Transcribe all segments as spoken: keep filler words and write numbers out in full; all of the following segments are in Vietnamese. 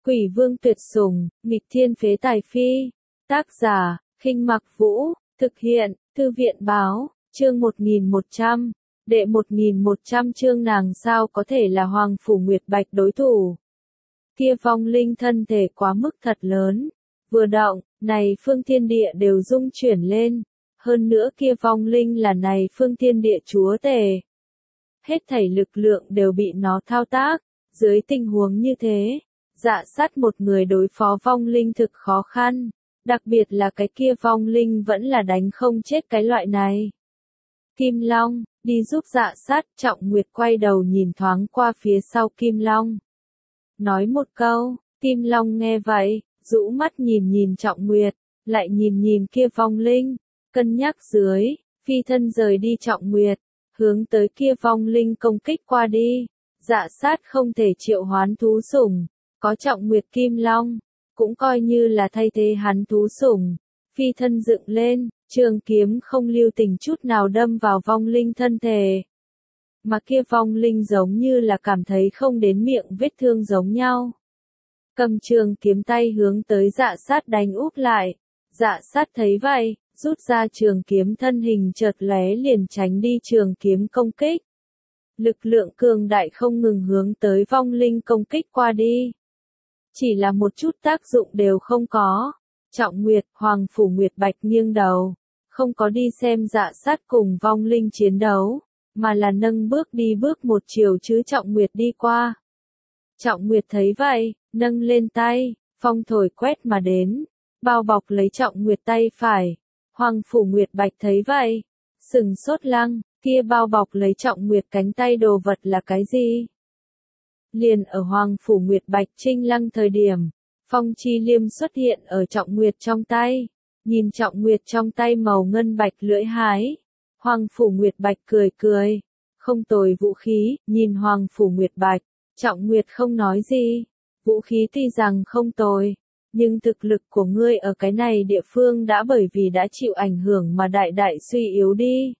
Quỷ vương tuyệt sủng, nghịch thiên phế tài phi. Tác giả, Khinh Mặc Vũ, thực hiện, Thư viện báo, chương một nghìn một trăm, đệ một nghìn một trăm chương nàng sao có thể là Hoàng Phủ Nguyệt Bạch đối thủ. Kia vong linh thân thể quá mức thật lớn, vừa động, này phương thiên địa đều rung chuyển lên, hơn nữa kia vong linh là này phương thiên địa chúa tể. Hết thảy lực lượng đều bị nó thao tác, dưới tình huống như thế, Dạ Sát một người đối phó vong linh thực khó khăn, đặc biệt là cái kia vong linh vẫn là đánh không chết cái loại này. Kim Long, đi giúp Dạ Sát. Trọng Nguyệt quay đầu nhìn thoáng qua phía sau Kim Long. Nói một câu, Kim Long nghe vậy, rũ mắt nhìn nhìn Trọng Nguyệt, lại nhìn nhìn kia vong linh, cân nhắc dưới, phi thân rời đi Trọng Nguyệt, hướng tới kia vong linh công kích qua đi. Dạ Sát không thể triệu hoán thú sủng, có Trọng Nguyệt Kim Long, cũng coi như là thay thế hắn thú sủng. Phi thân dựng lên, trường kiếm không lưu tình chút nào đâm vào vong linh thân thể. Mà kia vong linh giống như là cảm thấy không đến miệng vết thương giống nhau. Cầm trường kiếm tay hướng tới Dạ Sát đánh úp lại. Dạ Sát thấy vậy, rút ra trường kiếm, thân hình chợt lóe liền tránh đi trường kiếm công kích. Lực lượng cường đại không ngừng hướng tới vong linh công kích qua đi. Chỉ là một chút tác dụng đều không có. Trọng Nguyệt, Hoàng Phủ Nguyệt Bạch nghiêng đầu, không có đi xem Dạ Sát cùng vong linh chiến đấu, mà là nâng bước đi bước một chiều chứ Trọng Nguyệt đi qua. Trọng Nguyệt thấy vậy, nâng lên tay, phong thổi quét mà đến, bao bọc lấy Trọng Nguyệt tay phải. Hoàng Phủ Nguyệt Bạch thấy vậy, sừng sốt lăng, kia bao bọc lấy Trọng Nguyệt cánh tay đồ vật là cái gì? Liền ở Hoàng Phủ Nguyệt Bạch trinh lăng thời điểm, phong chi liêm xuất hiện ở Trọng Nguyệt trong tay, nhìn Trọng Nguyệt trong tay màu ngân bạch lưỡi hái. Hoàng Phủ Nguyệt Bạch cười cười, không tồi vũ khí. Nhìn Hoàng Phủ Nguyệt Bạch, Trọng Nguyệt không nói gì, vũ khí tuy rằng không tồi, nhưng thực lực của ngươi ở cái này địa phương đã bởi vì đã chịu ảnh hưởng mà đại đại suy yếu đi.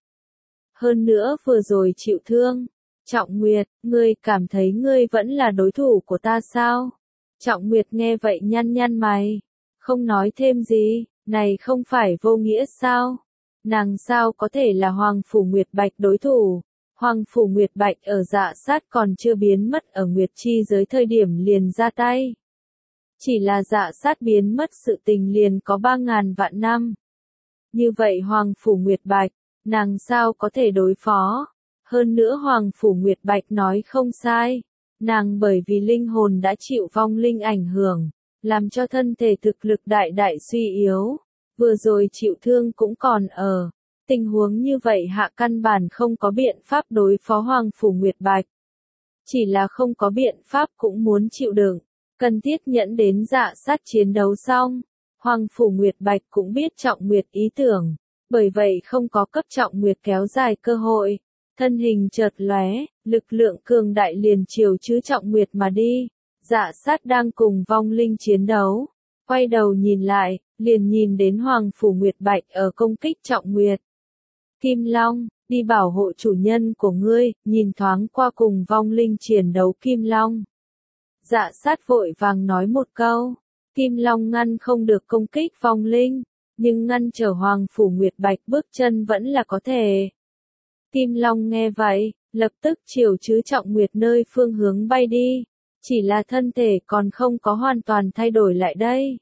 Hơn nữa vừa rồi chịu thương. Trọng Nguyệt, ngươi cảm thấy ngươi vẫn là đối thủ của ta sao? Trọng Nguyệt nghe vậy nhăn nhăn mày, không nói thêm gì, này không phải vô nghĩa sao? Nàng sao có thể là Hoàng Phủ Nguyệt Bạch đối thủ? Hoàng Phủ Nguyệt Bạch ở Dạ Sát còn chưa biến mất ở Nguyệt Chi giới thời điểm liền ra tay. Chỉ là Dạ Sát biến mất sự tình liền có ba ngàn vạn năm. Như vậy Hoàng Phủ Nguyệt Bạch, nàng sao có thể đối phó? Hơn nữa Hoàng Phủ Nguyệt Bạch nói không sai, nàng bởi vì linh hồn đã chịu vong linh ảnh hưởng, làm cho thân thể thực lực đại đại suy yếu, vừa rồi chịu thương cũng còn ở. Tình huống như vậy hạ căn bản không có biện pháp đối phó Hoàng Phủ Nguyệt Bạch. Chỉ là không có biện pháp cũng muốn chịu đựng, cần thiết nhẫn đến Dạ Sát chiến đấu xong. Hoàng Phủ Nguyệt Bạch cũng biết Trọng Nguyệt ý tưởng, bởi vậy không có cấp Trọng Nguyệt kéo dài cơ hội. Thân hình chợt lóe, lực lượng cường đại liền chiều chứ Trọng Nguyệt mà đi. Dạ Sát đang cùng vong linh chiến đấu, quay đầu nhìn lại, liền nhìn đến Hoàng Phủ Nguyệt Bạch ở công kích Trọng Nguyệt. Kim Long, đi bảo hộ chủ nhân của ngươi. Nhìn thoáng qua cùng vong linh chiến đấu Kim Long, Dạ Sát vội vàng nói một câu. Kim Long ngăn không được công kích vong linh, nhưng ngăn trở Hoàng Phủ Nguyệt Bạch bước chân vẫn là có thể. Kim Long nghe vậy, lập tức chiều chứ Trọng Nguyệt nơi phương hướng bay đi, chỉ là thân thể còn không có hoàn toàn thay đổi lại đây.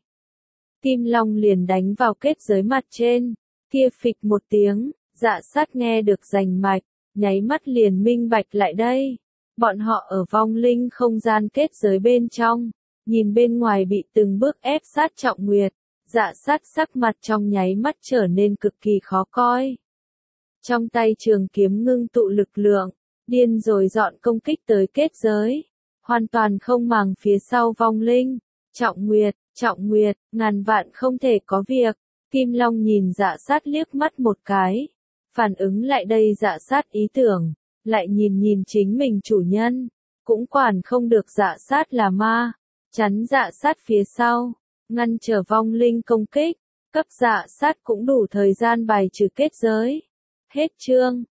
Kim Long liền đánh vào kết giới mặt trên, kia phịch một tiếng, Dạ Sát nghe được rành mạch, nháy mắt liền minh bạch lại đây. Bọn họ ở vong linh không gian kết giới bên trong, nhìn bên ngoài bị từng bước ép sát Trọng Nguyệt, Dạ Sát sắc mặt trong nháy mắt trở nên cực kỳ khó coi. Trong tay trường kiếm ngưng tụ lực lượng, điên rồi dọn công kích tới kết giới, hoàn toàn không màng phía sau vong linh. Trọng Nguyệt, Trọng Nguyệt, ngàn vạn không thể có việc. Kim Long nhìn Dạ Sát liếc mắt một cái, phản ứng lại đây Dạ Sát ý tưởng, lại nhìn nhìn chính mình chủ nhân, cũng quản không được Dạ Sát là ma, chắn Dạ Sát phía sau, ngăn trở vong linh công kích, cấp Dạ Sát cũng đủ thời gian bài trừ kết giới. Hết chương.